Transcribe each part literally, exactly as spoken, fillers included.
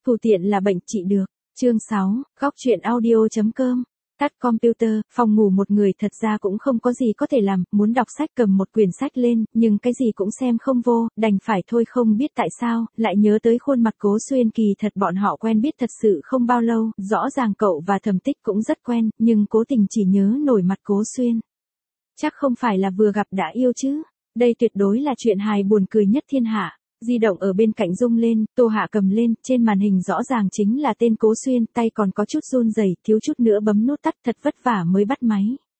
phù tiện là bệnh trị được. Chương sáu, góc truyện audio chấm com. Tắt computer, phòng ngủ một người thật ra cũng không có gì có thể làm, muốn đọc sách cầm một quyển sách lên, nhưng cái gì cũng xem không vô, đành phải thôi không biết tại sao, lại nhớ tới khuôn mặt Cố Xuyên. Kỳ thật bọn họ quen biết thật sự không bao lâu, rõ ràng cậu và Thẩm Tích cũng rất quen, nhưng cố tình chỉ nhớ nổi mặt Cố Xuyên. Chắc không phải là vừa gặp đã yêu chứ, đây tuyệt đối là chuyện hài buồn cười nhất thiên hạ. Di động ở bên cạnh rung lên, Tô Hạ cầm lên, trên màn hình rõ ràng chính là tên Cố Xuyên, tay còn có chút run rẩy, thiếu chút nữa bấm nút tắt, thật vất vả mới bắt máy.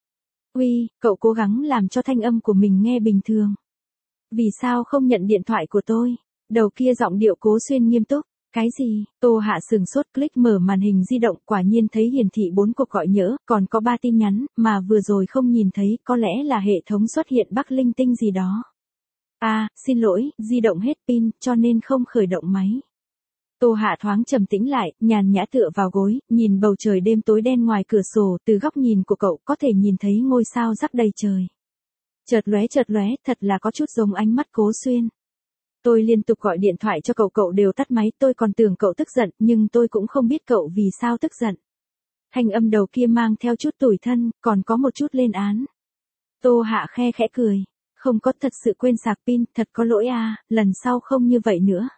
Uy, cậu cố gắng làm cho thanh âm của mình nghe bình thường. Vì sao không nhận điện thoại của tôi? Đầu kia giọng điệu Cố Xuyên nghiêm túc. Cái gì? Tô Hạ sừng sốt, click mở màn hình di động, quả nhiên thấy hiển thị bốn cuộc gọi nhỡ, còn có ba tin nhắn, mà vừa rồi không nhìn thấy, có lẽ là hệ thống xuất hiện bug linh tinh gì đó. À, xin lỗi, di động hết pin, cho nên không khởi động máy. Tô Hạ thoáng trầm tĩnh lại, nhàn nhã tựa vào gối, nhìn bầu trời đêm tối đen ngoài cửa sổ, từ góc nhìn của cậu có thể nhìn thấy ngôi sao rắc đầy trời. Chợt lóe chợt lóe, thật là có chút giống ánh mắt Cố Xuyên. Tôi liên tục gọi điện thoại cho cậu, cậu đều tắt máy, tôi còn tưởng cậu tức giận, nhưng tôi cũng không biết cậu vì sao tức giận. Thanh âm đầu kia mang theo chút tủi thân, còn có một chút lên án. Tô Hạ khe khẽ cười. Không có, thật sự quên sạc pin, thật có lỗi à, lần sau không như vậy nữa.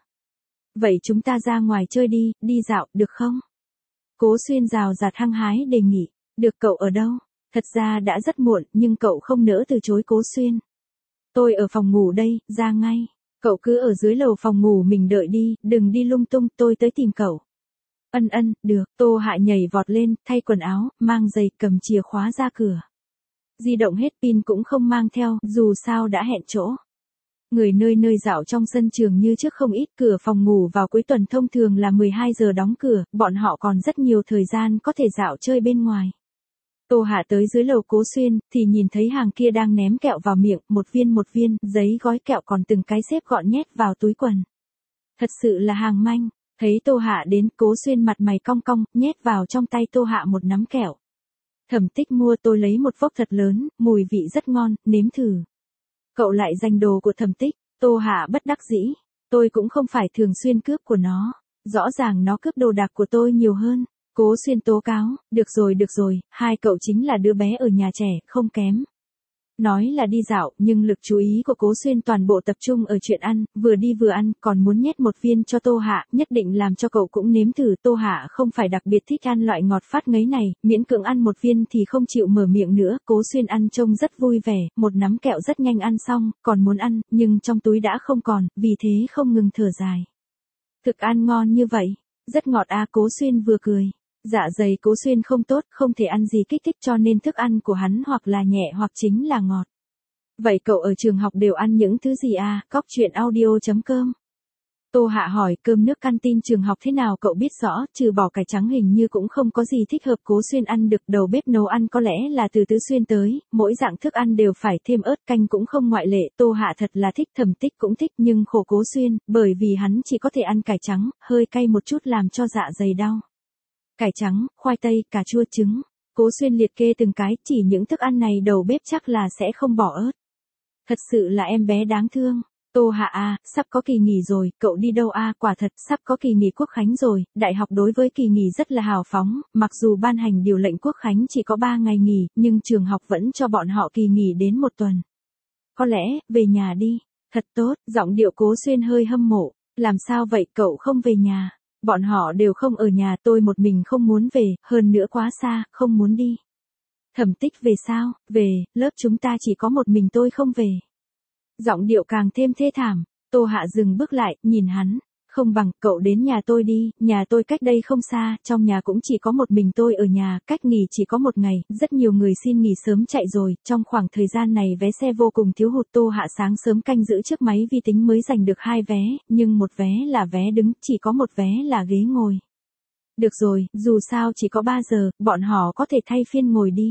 Vậy chúng ta ra ngoài chơi đi, đi dạo, được không? Cố Xuyên rào rạt hăng hái đề nghị. Được, cậu ở đâu? Thật ra đã rất muộn, nhưng cậu không nỡ từ chối Cố Xuyên. Tôi ở phòng ngủ đây, ra ngay. Cậu cứ ở dưới lầu phòng ngủ mình đợi đi, đừng đi lung tung, tôi tới tìm cậu. Ân ân, được. Tô Hạ nhảy vọt lên, thay quần áo, mang giày, cầm chìa khóa ra cửa. Di động hết pin cũng không mang theo, dù sao đã hẹn chỗ. Người nơi nơi dạo trong sân trường như trước không ít, cửa phòng ngủ vào cuối tuần thông thường là mười hai giờ đóng cửa, bọn họ còn rất nhiều thời gian có thể dạo chơi bên ngoài. Tô Hạ tới dưới lầu Cố Xuyên, thì nhìn thấy hàng kia đang ném kẹo vào miệng, một viên một viên, giấy gói kẹo còn từng cái xếp gọn nhét vào túi quần. Thật sự là hàng manh, thấy Tô Hạ đến, Cố Xuyên mặt mày cong cong, nhét vào trong tay Tô Hạ một nắm kẹo. Thẩm Tích mua, tôi lấy một vốc thật lớn, mùi vị rất ngon, nếm thử. Cậu lại giành đồ của Thẩm Tích. Tô Hạ bất đắc dĩ. Tôi cũng không phải thường xuyên cướp của nó. Rõ ràng nó cướp đồ đạc của tôi nhiều hơn. Cố Xuyên tố cáo. Được rồi được rồi, hai cậu chính là đứa bé ở nhà trẻ, không kém. Nói là đi dạo, nhưng lực chú ý của Cố Xuyên toàn bộ tập trung ở chuyện ăn, vừa đi vừa ăn, còn muốn nhét một viên cho Tô Hạ, nhất định làm cho cậu cũng nếm thử. Tô Hạ không phải đặc biệt thích ăn loại ngọt phát ngấy này, miễn cưỡng ăn một viên thì không chịu mở miệng nữa. Cố Xuyên ăn trông rất vui vẻ, một nắm kẹo rất nhanh ăn xong, còn muốn ăn, nhưng trong túi đã không còn, vì thế không ngừng thở dài. Thực ăn ngon như vậy, rất ngọt à. Cố Xuyên vừa cười. Dạ dày Cố Xuyên không tốt, không thể ăn gì kích thích, cho nên thức ăn của hắn hoặc là nhẹ hoặc chính là ngọt. Vậy cậu ở trường học đều ăn những thứ gì à? Góc truyện audio chấm com. Tô Hạ hỏi, cơm nước canteen trường học thế nào cậu biết rõ, trừ bỏ cải trắng hình như cũng không có gì thích hợp Cố Xuyên ăn được. Đầu bếp nấu ăn có lẽ là từ Tứ Xuyên tới, mỗi dạng thức ăn đều phải thêm ớt, canh cũng không ngoại lệ. Tô Hạ thật là thích, Thẩm Tích cũng thích, nhưng khổ Cố Xuyên, bởi vì hắn chỉ có thể ăn cải trắng, hơi cay một chút làm cho dạ dày đau. Cải trắng, khoai tây, cà chua, trứng. Cố Xuyên liệt kê từng cái, chỉ những thức ăn này đầu bếp chắc là sẽ không bỏ ớt. Thật sự là em bé đáng thương. Tô Hạ à, sắp có kỳ nghỉ rồi, cậu đi đâu à? Quả thật, sắp có kỳ nghỉ quốc khánh rồi, đại học đối với kỳ nghỉ rất là hào phóng, mặc dù ban hành điều lệnh quốc khánh chỉ có ba ngày nghỉ, nhưng trường học vẫn cho bọn họ kỳ nghỉ đến một tuần. Có lẽ, về nhà đi. Thật tốt, giọng điệu Cố Xuyên hơi hâm mộ. Làm sao vậy, cậu không về nhà? Bọn họ đều không ở nhà, tôi một mình không muốn về, hơn nữa quá xa, không muốn đi. Thẩm Tích về sao? Về, lớp chúng ta chỉ có một mình tôi không về. Giọng điệu càng thêm thê thảm. Tô Hạ dừng bước lại, nhìn hắn. Không bằng, cậu đến nhà tôi đi, nhà tôi cách đây không xa, trong nhà cũng chỉ có một mình tôi ở nhà, cách nghỉ chỉ có một ngày, rất nhiều người xin nghỉ sớm chạy rồi, trong khoảng thời gian này vé xe vô cùng thiếu hụt. Tô Hạ sáng sớm canh giữ trước máy vi tính mới giành được hai vé, nhưng một vé là vé đứng, chỉ có một vé là ghế ngồi. Được rồi, dù sao chỉ có ba giờ, bọn họ có thể thay phiên ngồi đi.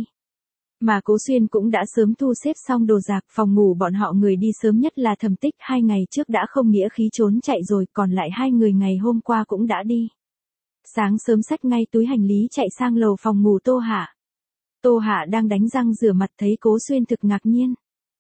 Mà Cố Xuyên cũng đã sớm thu xếp xong đồ đạc, phòng ngủ bọn họ người đi sớm nhất là Thẩm Tích, hai ngày trước đã không nghĩa khí trốn chạy rồi, còn lại hai người ngày hôm qua cũng đã đi. Sáng sớm xách ngay túi hành lý chạy sang lầu phòng ngủ Tô Hạ. Tô Hạ đang đánh răng rửa mặt thấy Cố Xuyên thực ngạc nhiên.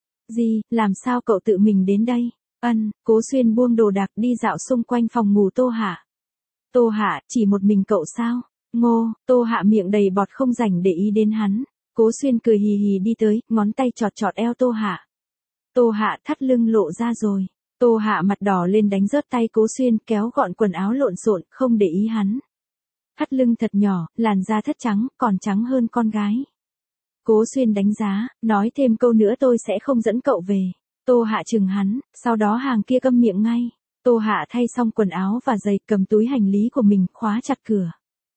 Gì, làm sao cậu tự mình đến đây? Ân, Cố Xuyên buông đồ đạc đi dạo xung quanh phòng ngủ Tô Hạ. Tô Hạ, chỉ một mình cậu sao? Ngô, Tô Hạ miệng đầy bọt không rảnh để ý đến hắn. Cố Xuyên cười hì hì đi tới, ngón tay chọt chọt eo Tô Hạ. Tô Hạ thắt lưng lộ ra rồi. Tô Hạ mặt đỏ lên đánh rớt tay Cố Xuyên, kéo gọn quần áo lộn xộn, không để ý hắn. Thắt lưng thật nhỏ, làn da thất trắng, còn trắng hơn con gái. Cố Xuyên đánh giá, nói thêm câu nữa tôi sẽ không dẫn cậu về. Tô Hạ chừng hắn, sau đó hàng kia câm miệng ngay. Tô Hạ thay xong quần áo và giày, cầm túi hành lý của mình, khóa chặt cửa.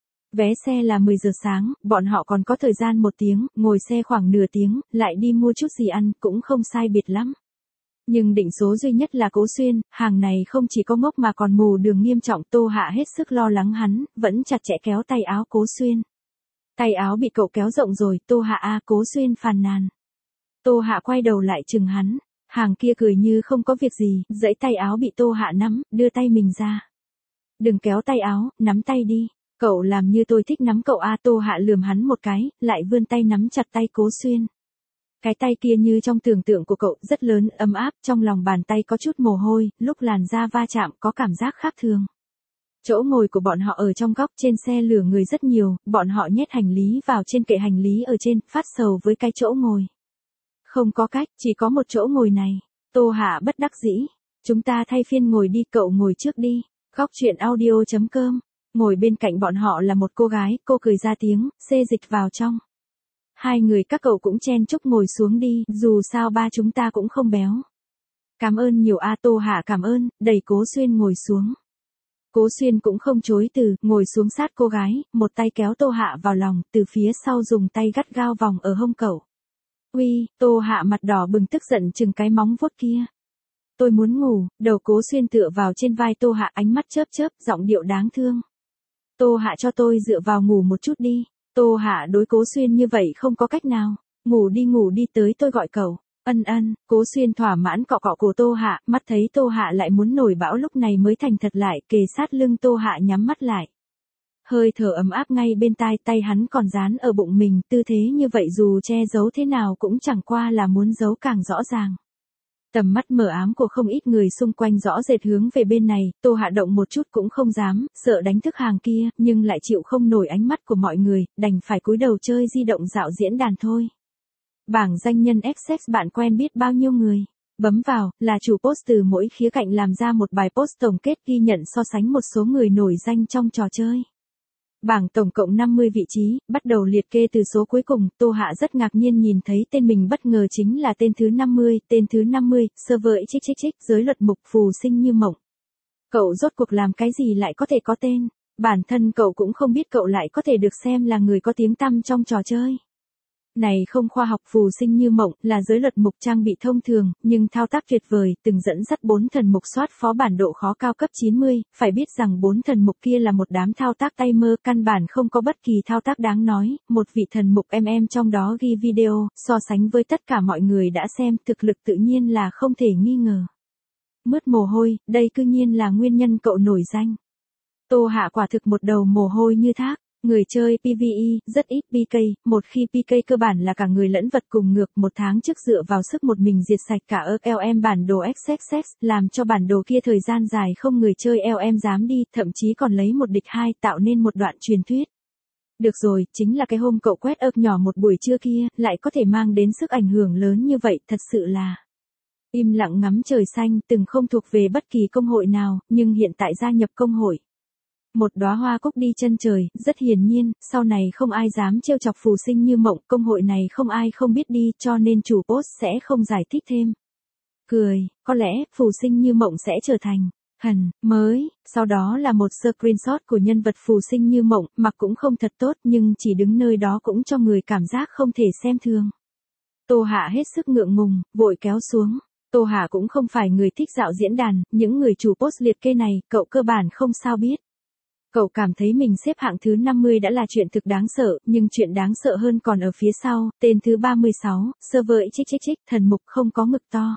Vé xe là mười giờ sáng, bọn họ còn có thời gian một tiếng, ngồi xe khoảng nửa tiếng, lại đi mua chút gì ăn, cũng không sai biệt lắm. Nhưng định số duy nhất là Cố Xuyên, hàng này không chỉ có ngốc mà còn mù đường nghiêm trọng. Tô Hạ hết sức lo lắng hắn, vẫn chặt chẽ kéo tay áo Cố Xuyên. Tay áo bị cậu kéo rộng rồi, Tô Hạ a, Cố Xuyên phàn nàn. Tô Hạ quay đầu lại chừng hắn, hàng kia cười như không có việc gì, giãy tay áo bị Tô Hạ nắm, đưa tay mình ra. Đừng kéo tay áo, nắm tay đi. Cậu làm như tôi thích nắm cậu a. Tô Hạ lườm hắn một cái, lại vươn tay nắm chặt tay Cố Xuyên. Cái tay kia như trong tưởng tượng của cậu, rất lớn, ấm áp, trong lòng bàn tay có chút mồ hôi, lúc làn da va chạm có cảm giác khác thường. Chỗ ngồi của bọn họ ở trong góc, trên xe lửa người rất nhiều, bọn họ nhét hành lý vào trên kệ hành lý ở trên, phát sầu với cái chỗ ngồi. Không có cách, chỉ có một chỗ ngồi này. Tô Hạ bất đắc dĩ. Chúng ta thay phiên ngồi đi, cậu ngồi trước đi. Góc chuyện audio chấm com. Ngồi bên cạnh bọn họ là một cô gái, cô cười ra tiếng, xê dịch vào trong. Hai người các cậu cũng chen chúc ngồi xuống đi, dù sao ba chúng ta cũng không béo. Cảm ơn nhiều a. Tô Hạ cảm ơn, đẩy Cố Xuyên ngồi xuống. Cố Xuyên cũng không chối từ, ngồi xuống sát cô gái, một tay kéo Tô Hạ vào lòng, từ phía sau dùng tay gắt gao vòng ở hông cậu. Uy, Tô Hạ mặt đỏ bừng tức giận chừng cái móng vuốt kia. Tôi muốn ngủ. Đầu Cố Xuyên tựa vào trên vai Tô Hạ, ánh mắt chớp chớp, giọng điệu đáng thương. Tô Hạ cho tôi dựa vào ngủ một chút đi. Tô Hạ đối Cố Xuyên như vậy không có cách nào. Ngủ đi ngủ đi, tới tôi gọi cậu. Ân ân. Cố Xuyên thỏa mãn cọ cọ cổ Tô Hạ, mắt thấy Tô Hạ lại muốn nổi bão lúc này mới thành thật lại, kề sát lưng Tô Hạ nhắm mắt lại. Hơi thở ấm áp ngay bên tai, tay hắn còn dán ở bụng mình, tư thế như vậy dù che giấu thế nào cũng chẳng qua là muốn giấu càng rõ ràng. Tầm mắt mờ ám của không ít người xung quanh rõ rệt hướng về bên này, Tô Hạ động một chút cũng không dám, sợ đánh thức hàng kia, nhưng lại chịu không nổi ánh mắt của mọi người, đành phải cúi đầu chơi di động dạo diễn đàn thôi. Bảng danh nhân Access bạn quen biết bao nhiêu người. Bấm vào, là chủ post từ mỗi khía cạnh làm ra một bài post tổng kết ghi nhận so sánh một số người nổi danh trong trò chơi. Bảng tổng cộng năm mươi vị trí, bắt đầu liệt kê từ số cuối cùng, Tô Hạ rất ngạc nhiên nhìn thấy tên mình bất ngờ chính là tên thứ năm mươi, tên thứ năm mươi, server chích chích chích, giới luật mục phù sinh như mộng. Cậu rốt cuộc làm cái gì lại có thể có tên, bản thân cậu cũng không biết cậu lại có thể được xem là người có tiếng tăm trong trò chơi. Này không khoa học, phù sinh như mộng, là giới luật mục trang bị thông thường, nhưng thao tác tuyệt vời, từng dẫn dắt bốn thần mục soát phó bản độ khó cao cấp chín mươi, phải biết rằng bốn thần mục kia là một đám thao tác tay mơ, căn bản không có bất kỳ thao tác đáng nói, một vị thần mục em em trong đó ghi video, so sánh với tất cả mọi người đã xem, thực lực tự nhiên là không thể nghi ngờ. Mướt mồ hôi, đây cư nhiên là nguyên nhân cậu nổi danh. Tô Hạ quả thực một đầu mồ hôi như thác. Người chơi pê vê e, rất ít pê ca, một khi pê ca cơ bản là cả người lẫn vật cùng ngược, một tháng trước dựa vào sức một mình diệt sạch cả ơ lờ em bản đồ ích ích ích, làm cho bản đồ kia thời gian dài không người chơi lờ em dám đi, thậm chí còn lấy một địch hai, tạo nên một đoạn truyền thuyết. Được rồi, chính là cái hôm cậu quét ơ nhỏ một buổi trưa kia, lại có thể mang đến sức ảnh hưởng lớn như vậy, thật sự là... Im lặng ngắm trời xanh, từng không thuộc về bất kỳ công hội nào, nhưng hiện tại gia nhập công hội. Một đóa hoa cúc đi chân trời, rất hiển nhiên, sau này không ai dám trêu chọc phù sinh như mộng, công hội này không ai không biết đi, cho nên chủ post sẽ không giải thích thêm. Cười, có lẽ, phù sinh như mộng sẽ trở thành, hẳn, mới, sau đó là một screenshot của nhân vật phù sinh như mộng, mặc cũng không thật tốt nhưng chỉ đứng nơi đó cũng cho người cảm giác không thể xem thường. Tô Hạ hết sức ngượng ngùng, vội kéo xuống. Tô Hạ cũng không phải người thích dạo diễn đàn, những người chủ post liệt kê này, cậu cơ bản không sao biết. Cậu cảm thấy mình xếp hạng thứ năm mươi đã là chuyện thực đáng sợ, nhưng chuyện đáng sợ hơn còn ở phía sau, tên thứ ba mươi sáu, server chích chích chích, thần mục không có ngực to.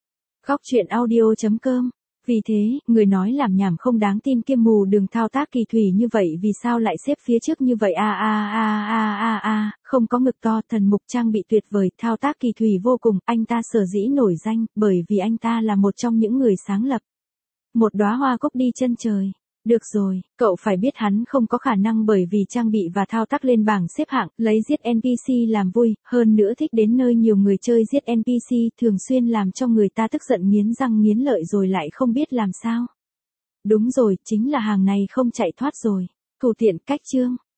Góc chuyện audio chấm com. Vì thế, người nói làm nhảm không đáng tin kia mù đường thao tác kỳ thủy như vậy vì sao lại xếp phía trước như vậy a a a a a a, không có ngực to, thần mục trang bị tuyệt vời, thao tác kỳ thủy vô cùng, anh ta sở dĩ nổi danh, bởi vì anh ta là một trong những người sáng lập. Một đóa hoa cúc đi chân trời. Được rồi, cậu phải biết hắn không có khả năng bởi vì trang bị và thao tác lên bảng xếp hạng, lấy giết en pê xê làm vui, hơn nữa thích đến nơi nhiều người chơi giết en pê xê thường xuyên làm cho người ta tức giận nghiến răng nghiến lợi rồi lại không biết làm sao. Đúng rồi, chính là hàng này không chạy thoát rồi. Thủ tiện cách chương.